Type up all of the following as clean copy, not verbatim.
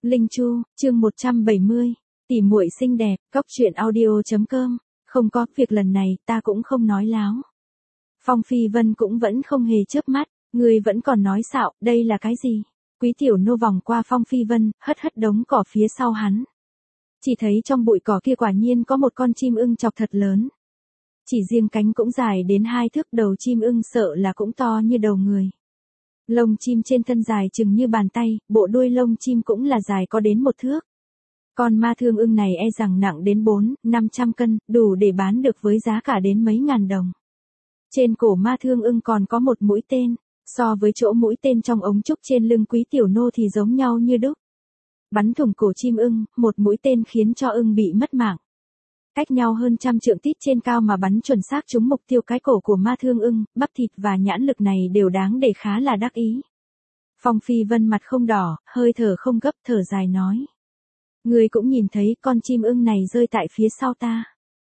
Linh Chu, chương 170. Tỉ muội xinh đẹp, cóc truyện audio.com. Không có, việc lần này ta cũng không nói láo. Phong Phi Vân cũng vẫn không hề chớp mắt, người vẫn còn nói xạo, đây là cái gì? Quý tiểu nô vòng qua Phong Phi Vân, hất hất đống cỏ phía sau hắn. Chỉ thấy trong bụi cỏ kia quả nhiên có một con chim ưng chọc thật lớn. Chỉ riêng cánh cũng dài đến 2 thước, đầu chim ưng sợ là cũng to như đầu người. Lông chim trên thân dài chừng như bàn tay, bộ đuôi lông chim cũng là dài có đến 1 thước. Con ma thương ưng này e rằng nặng đến 400-500 cân, đủ để bán được với giá cả đến mấy ngàn đồng. Trên cổ ma thương ưng còn có một mũi tên, so với chỗ mũi tên trong ống trúc trên lưng quý tiểu nô thì giống nhau như đúc. Bắn thủng cổ chim ưng, một mũi tên khiến cho ưng bị mất mạng. Cách nhau hơn 100 trượng tít trên cao mà bắn chuẩn xác trúng mục tiêu cái cổ của ma thương ưng, bắp thịt và nhãn lực này đều đáng để khá là đắc ý. Phong Phi Vân mặt không đỏ, hơi thở không gấp, thở dài nói. Người cũng nhìn thấy con chim ưng này rơi tại phía sau ta.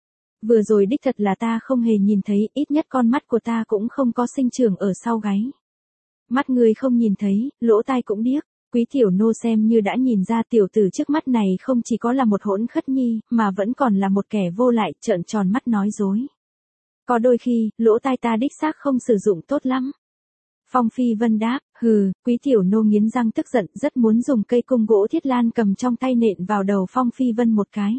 Vừa rồi đích thật là ta không hề nhìn thấy, ít nhất con mắt của ta cũng không có sinh trưởng ở sau gáy. Mắt người không nhìn thấy, lỗ tai cũng điếc. Quý tiểu nô xem như đã nhìn ra tiểu tử trước mắt này không chỉ có là một hỗn khất nhi, mà vẫn còn là một kẻ vô lại, trợn tròn mắt nói dối. Có đôi khi, lỗ tai ta đích xác không sử dụng tốt lắm. Phong Phi Vân đáp, hừ. Quý tiểu nô nghiến răng tức giận, rất muốn dùng cây cung gỗ thiết lan cầm trong tay nện vào đầu Phong Phi Vân một cái.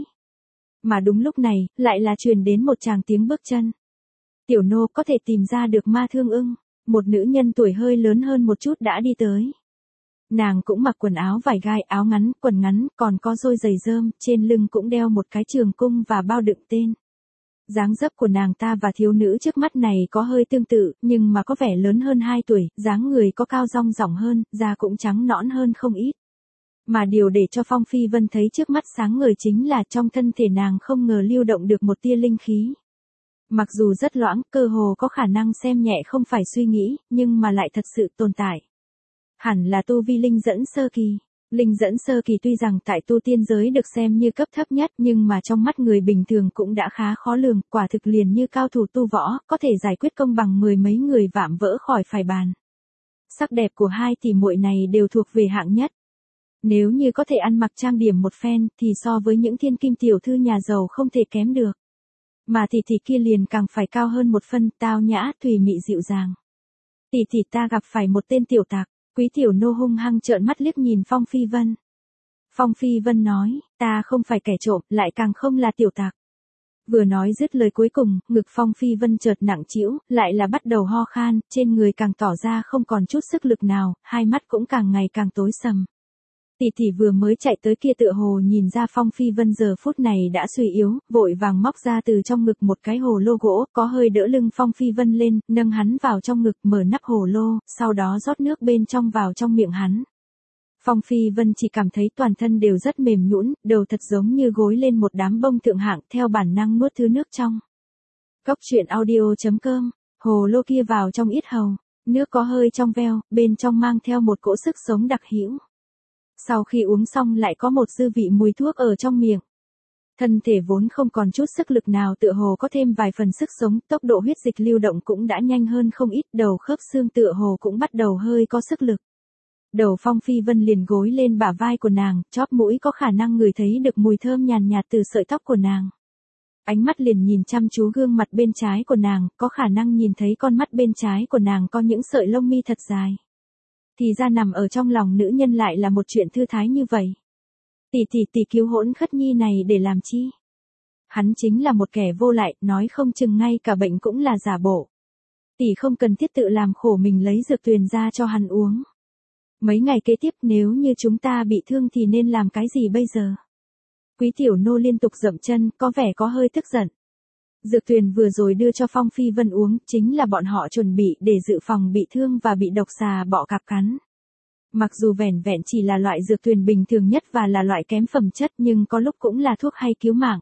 Mà đúng lúc này, lại là truyền đến một tràng tiếng bước chân. Tiểu nô có thể tìm ra được ma thương ưng. Một nữ nhân tuổi hơi lớn hơn một chút đã đi tới. Nàng cũng mặc quần áo vải gai, áo ngắn, quần ngắn, còn có đôi giày rơm, trên lưng cũng đeo một cái trường cung và bao đựng tên. Dáng dấp của nàng ta và thiếu nữ trước mắt này có hơi tương tự, nhưng mà có vẻ lớn hơn 2 tuổi, dáng người có cao rong ròng hơn, da cũng trắng nõn hơn không ít. Mà điều để cho Phong Phi Vân thấy trước mắt sáng ngời chính là trong thân thể nàng không ngờ lưu động được một tia linh khí. Mặc dù rất loãng, cơ hồ có khả năng xem nhẹ không phải suy nghĩ, nhưng mà lại thật sự tồn tại. Hẳn là tu vi linh dẫn sơ kỳ. Linh dẫn sơ kỳ tuy rằng tại tu tiên giới được xem như cấp thấp nhất, nhưng mà trong mắt người bình thường cũng đã khá khó lường, quả thực liền như cao thủ tu võ, có thể giải quyết công bằng 10 mấy người vạm vỡ khỏi phải bàn. Sắc đẹp của hai tỷ muội này đều thuộc về hạng nhất. Nếu như có thể ăn mặc trang điểm một phen, thì so với những thiên kim tiểu thư nhà giàu không thể kém được. Mà tỷ kia liền càng phải cao hơn một phân, tao nhã, thùy mị dịu dàng. Tỷ ta gặp phải một tên tiểu tặc. Quý tiểu nô hung hăng trợn mắt liếc nhìn Phong Phi Vân. Phong Phi Vân nói, ta không phải kẻ trộm, lại càng không là tiểu tặc. Vừa nói dứt lời cuối cùng, ngực Phong Phi Vân chợt nặng trĩu, lại là bắt đầu ho khan, trên người càng tỏ ra không còn chút sức lực nào, hai mắt cũng càng ngày càng tối sầm. Tỷ vừa mới chạy tới kia tựa hồ nhìn ra Phong Phi Vân giờ phút này đã suy yếu, vội vàng móc ra từ trong ngực một cái hồ lô gỗ, có hơi đỡ lưng Phong Phi Vân lên, nâng hắn vào trong ngực, mở nắp hồ lô, sau đó rót nước bên trong vào trong miệng hắn. Phong Phi Vân chỉ cảm thấy toàn thân đều rất mềm nhũn, đầu thật giống như gối lên một đám bông thượng hạng, theo bản năng nuốt thứ nước trong. Cóc truyện audio.com, hồ lô kia vào trong yết hầu, nước có hơi trong veo, bên trong mang theo một cỗ sức sống đặc hữu. Sau khi uống xong lại có một dư vị mùi thuốc ở trong miệng. Thân thể vốn không còn chút sức lực nào tựa hồ có thêm vài phần sức sống, tốc độ huyết dịch lưu động cũng đã nhanh hơn không ít, đầu khớp xương tựa hồ cũng bắt đầu hơi có sức lực. Đầu Phong Phi Vân liền gối lên bả vai của nàng, chóp mũi có khả năng ngửi thấy được mùi thơm nhàn nhạt từ sợi tóc của nàng. Ánh mắt liền nhìn chăm chú gương mặt bên trái của nàng, có khả năng nhìn thấy con mắt bên trái của nàng có những sợi lông mi thật dài. Thì ra nằm ở trong lòng nữ nhân lại là một chuyện thư thái như vậy. Tỷ cứu hỗn khất nhi này để làm chi? Hắn chính là một kẻ vô lại, nói không chừng ngay cả bệnh cũng là giả bộ. Tỷ không cần thiết tự làm khổ mình lấy dược tuyền ra cho hắn uống. Mấy ngày kế tiếp nếu như chúng ta bị thương thì nên làm cái gì bây giờ? Quý tiểu nô liên tục dậm chân, có vẻ có hơi tức giận. Dược tuyền vừa rồi đưa cho Phong Phi Vân uống, chính là bọn họ chuẩn bị để dự phòng bị thương và bị độc xà bọ cạp cắn. Mặc dù vẻn vẹn chỉ là loại dược tuyền bình thường nhất và là loại kém phẩm chất, nhưng có lúc cũng là thuốc hay cứu mạng.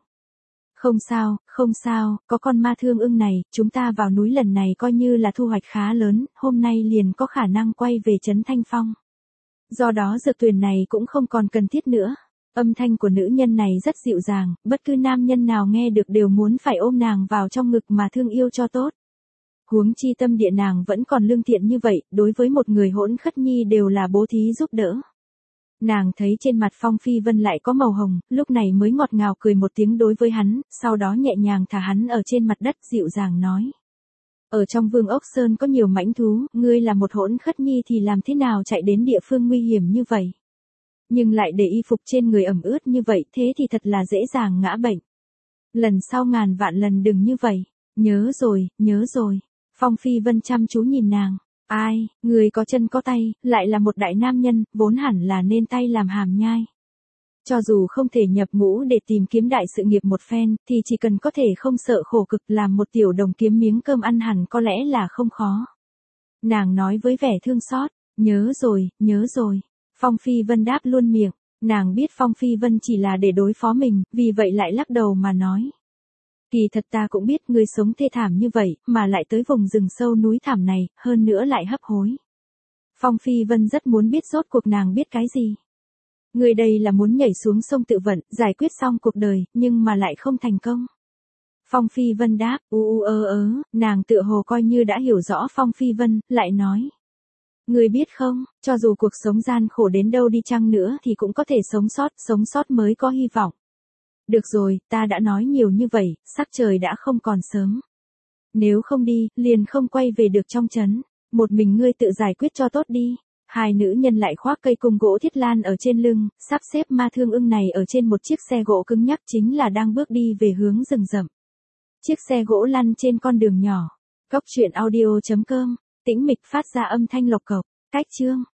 Không sao, có con ma thương ưng này, chúng ta vào núi lần này coi như là thu hoạch khá lớn, hôm nay liền có khả năng quay về trấn Thanh Phong. Do đó dược tuyền này cũng không còn cần thiết nữa. Âm thanh của nữ nhân này rất dịu dàng, bất cứ nam nhân nào nghe được đều muốn phải ôm nàng vào trong ngực mà thương yêu cho tốt. Huống chi tâm địa nàng vẫn còn lương thiện như vậy, đối với một người hỗn khất nhi đều là bố thí giúp đỡ. Nàng thấy trên mặt Phong Phi Vân lại có màu hồng, lúc này mới ngọt ngào cười một tiếng đối với hắn, sau đó nhẹ nhàng thả hắn ở trên mặt đất dịu dàng nói. Ở trong Vương Ốc Sơn có nhiều mãnh thú, ngươi là một hỗn khất nhi thì làm thế nào chạy đến địa phương nguy hiểm như vậy? Nhưng lại để y phục trên người ẩm ướt như vậy thế thì thật là dễ dàng ngã bệnh. Lần sau ngàn vạn lần đừng như vậy. Nhớ rồi, nhớ rồi. Phong Phi Vân chăm chú nhìn nàng. Ai, người có chân có tay, lại là một đại nam nhân, vốn hẳn là nên tay làm hàm nhai. Cho dù không thể nhập ngũ để tìm kiếm đại sự nghiệp một phen, thì chỉ cần có thể không sợ khổ cực làm một tiểu đồng kiếm miếng cơm ăn hẳn có lẽ là không khó. Nàng nói với vẻ thương xót, nhớ rồi, nhớ rồi. Phong Phi Vân đáp luôn miệng, nàng biết Phong Phi Vân chỉ là để đối phó mình, vì vậy lại lắc đầu mà nói. Kỳ thật ta cũng biết ngươi sống thê thảm như vậy, mà lại tới vùng rừng sâu núi thảm này, hơn nữa lại hấp hối. Phong Phi Vân rất muốn biết rốt cuộc nàng biết cái gì. Ngươi đây là muốn nhảy xuống sông tự vận, giải quyết xong cuộc đời, nhưng mà lại không thành công. Phong Phi Vân đáp, nàng tựa hồ coi như đã hiểu rõ Phong Phi Vân, lại nói. Ngươi biết không, cho dù cuộc sống gian khổ đến đâu đi chăng nữa thì cũng có thể sống sót mới có hy vọng. Được rồi, ta đã nói nhiều như vậy, sắc trời đã không còn sớm. Nếu không đi, liền không quay về được trong trấn. Một mình ngươi tự giải quyết cho tốt đi. Hai nữ nhân lại khoác cây cung gỗ thiết lan ở trên lưng, sắp xếp ma thương ưng này ở trên một chiếc xe gỗ cứng nhắc chính là đang bước đi về hướng rừng rậm. Chiếc xe gỗ lăn trên con đường nhỏ. Góc truyện audio.com, tĩnh mịch phát ra âm thanh lộc cộc. Cách chương